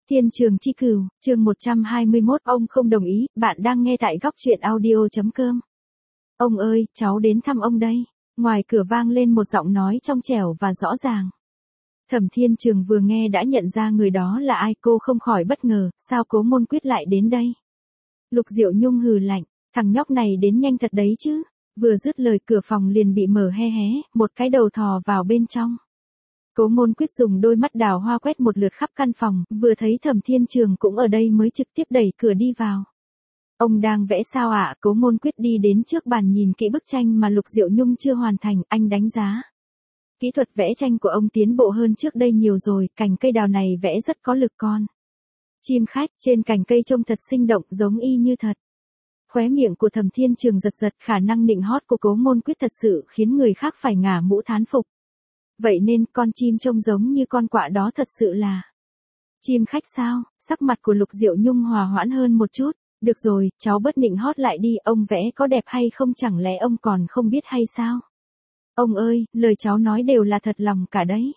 Thiên Trường Chi Cửu, chương 121. Ông không đồng ý, bạn đang nghe tại góc truyện audio.com. Ông ơi, cháu đến thăm ông đây. Ngoài cửa vang lên một giọng nói trong trẻo và rõ ràng. Thẩm Thiên Trường vừa nghe đã nhận ra người đó là ai, cô không khỏi bất ngờ, sao Cố Môn Quyết lại đến đây? Lục Diệu Nhung hừ lạnh, thằng nhóc này đến nhanh thật đấy chứ. Vừa dứt lời cửa phòng liền bị mở hé hé, một cái đầu thò vào bên trong. Cố Môn Quyết dùng đôi mắt đào hoa quét một lượt khắp căn phòng, vừa thấy Thẩm Thiên Trường cũng ở đây mới trực tiếp đẩy cửa đi vào. Ông đang vẽ sao ạ? Cố Môn Quyết đi đến trước bàn nhìn kỹ bức tranh mà Lục Diệu Nhung chưa hoàn thành, anh đánh giá. Kỹ thuật vẽ tranh của ông tiến bộ hơn trước đây nhiều rồi, cành cây đào này vẽ rất có lực con. Chim khách trên cành cây trông thật sinh động, giống y như thật. Khóe miệng của Thẩm Thiên Trường giật giật, khả năng nịnh hót của Cố Môn Quyết thật sự khiến người khác phải ngả mũ thán phục. Vậy nên con chim trông giống như con quạ đó thật sự là chim khách sao? Sắc mặt của Lục Diệu Nhung hòa hoãn hơn một chút. Được rồi, cháu bớt nịnh hót lại đi, ông vẽ có đẹp hay không chẳng lẽ ông còn không biết hay sao? Ông ơi, lời cháu nói đều là thật lòng cả đấy.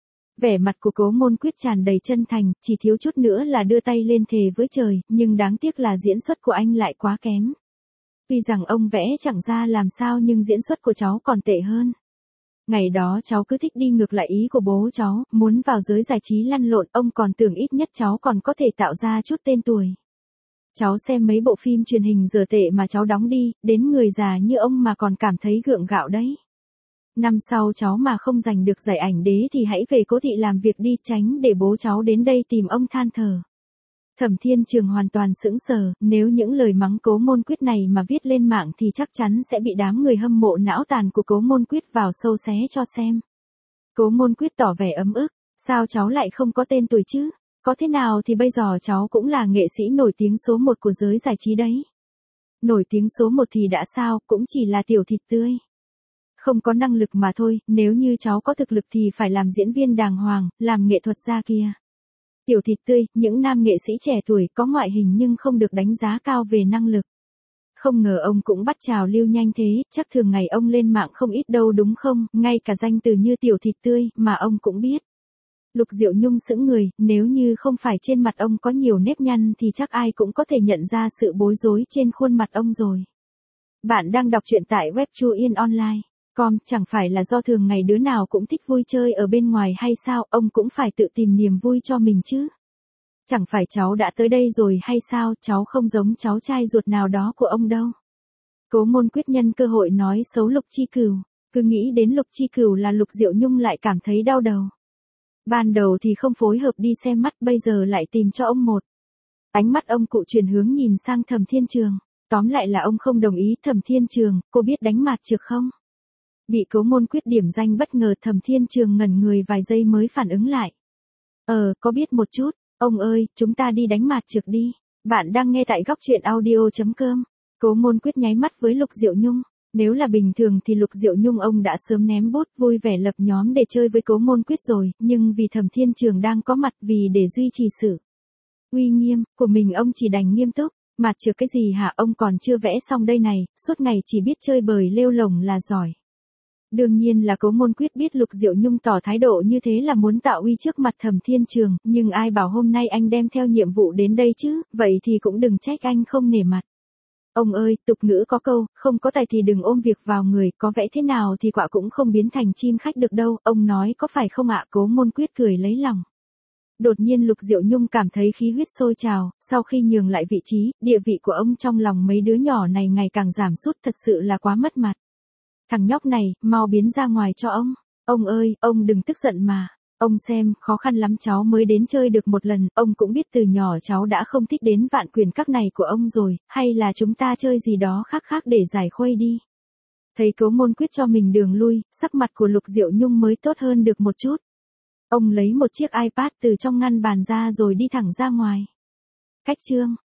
Vẻ mặt của Cố Môn Quyết tràn đầy chân thành, chỉ thiếu chút nữa là đưa tay lên thề với trời, nhưng đáng tiếc là diễn xuất của anh lại quá kém. Tuy rằng ông vẽ chẳng ra làm sao nhưng diễn xuất của cháu còn tệ hơn. Ngày đó cháu cứ thích đi ngược lại ý của bố cháu, muốn vào giới giải trí lăn lộn, ông còn tưởng ít nhất cháu còn có thể tạo ra chút tên tuổi. Cháu xem mấy bộ phim truyền hình dở tệ mà cháu đóng đi, đến người già như ông mà còn cảm thấy gượng gạo đấy. Năm sau cháu mà không giành được giải ảnh đế thì hãy về Cố thị làm việc đi, tránh để bố cháu đến đây tìm ông than thở. Thẩm Thiên Trường hoàn toàn sững sờ, nếu những lời mắng Cố Môn Quyết này mà viết lên mạng thì chắc chắn sẽ bị đám người hâm mộ não tàn của Cố Môn Quyết vào sâu xé cho xem. Cố Môn Quyết tỏ vẻ ấm ức, sao cháu lại không có tên tuổi chứ? Có thế nào thì bây giờ cháu cũng là nghệ sĩ nổi tiếng số 1 của giới giải trí đấy. Nổi tiếng số 1 thì đã sao, cũng chỉ là tiểu thịt tươi. Không có năng lực mà thôi, nếu như cháu có thực lực thì phải làm diễn viên đàng hoàng, làm nghệ thuật gia kia. Tiểu thịt tươi, những nam nghệ sĩ trẻ tuổi có ngoại hình nhưng không được đánh giá cao về năng lực. Không ngờ ông cũng bắt trào lưu nhanh thế, chắc thường ngày ông lên mạng không ít đâu đúng không, ngay cả danh từ như tiểu thịt tươi mà ông cũng biết. Lục Diệu Nhung sững người, nếu như không phải trên mặt ông có nhiều nếp nhăn thì chắc ai cũng có thể nhận ra sự bối rối trên khuôn mặt ông rồi. Bạn đang đọc truyện tại web chuyenonline.com, chẳng phải là do thường ngày đứa nào cũng thích vui chơi ở bên ngoài hay sao, ông cũng phải tự tìm niềm vui cho mình chứ. Chẳng phải cháu đã tới đây rồi hay sao, cháu không giống cháu trai ruột nào đó của ông đâu. Cố Môn Quyết nhân cơ hội nói xấu Lục Chi Cửu, cứ nghĩ đến Lục Chi Cửu là Lục Diệu Nhung lại cảm thấy đau đầu. Ban đầu thì không phối hợp đi xem mắt, bây giờ lại tìm cho ông một. Ánh mắt ông cụ chuyển hướng nhìn sang Thẩm Thiên Trường, tóm lại là ông không đồng ý. Thẩm Thiên Trường, cô biết đánh mạt trược không? Bị Cố Môn Quyết điểm danh bất ngờ, Thẩm Thiên Trường ngẩn người vài giây mới phản ứng lại. Có biết một chút, ông ơi, chúng ta đi đánh mạt trược đi. Bạn đang nghe tại góc truyện audio.com. Cố Môn Quyết nháy mắt với Lục Diệu Nhung. Nếu là bình thường thì Lục Diệu Nhung ông đã sớm ném bút vui vẻ lập nhóm để chơi với Cố Môn Quyết rồi, nhưng vì Thẩm Thiên Trường đang có mặt, vì để duy trì sự uy nghiêm của mình ông chỉ đành nghiêm túc. Mạt trược cái gì hả, ông còn chưa vẽ xong đây này, suốt ngày chỉ biết chơi bời lêu lổng là giỏi. Đương nhiên là Cố Môn Quyết biết Lục Diệu Nhung tỏ thái độ như thế là muốn tạo uy trước mặt Thẩm Thiên Trường, nhưng ai bảo hôm nay anh đem theo nhiệm vụ đến đây chứ, vậy thì cũng đừng trách anh không nể mặt. Ông ơi, tục ngữ có câu, không có tài thì đừng ôm việc vào người, có vẽ thế nào thì quạ cũng không biến thành chim khách được đâu, ông nói có phải không ạ? Cố Môn Quyết cười lấy lòng. Đột nhiên Lục Diệu Nhung cảm thấy khí huyết sôi trào, sau khi nhường lại vị trí, địa vị của ông trong lòng mấy đứa nhỏ này ngày càng giảm sút, thật sự là quá mất mặt. Thằng nhóc này, mau biến ra ngoài cho ông. Ông ơi, ông đừng tức giận mà. Ông xem, khó khăn lắm cháu mới đến chơi được một lần, ông cũng biết từ nhỏ cháu đã không thích đến Vạn Quyền Các này của ông rồi, hay là chúng ta chơi gì đó khác khác để giải khuây đi. Thấy Cố Môn Quyết cho mình đường lui, sắc mặt của Lục Diệu Nhung mới tốt hơn được một chút. Ông lấy một chiếc iPad từ trong ngăn bàn ra rồi đi thẳng ra ngoài. Cách chương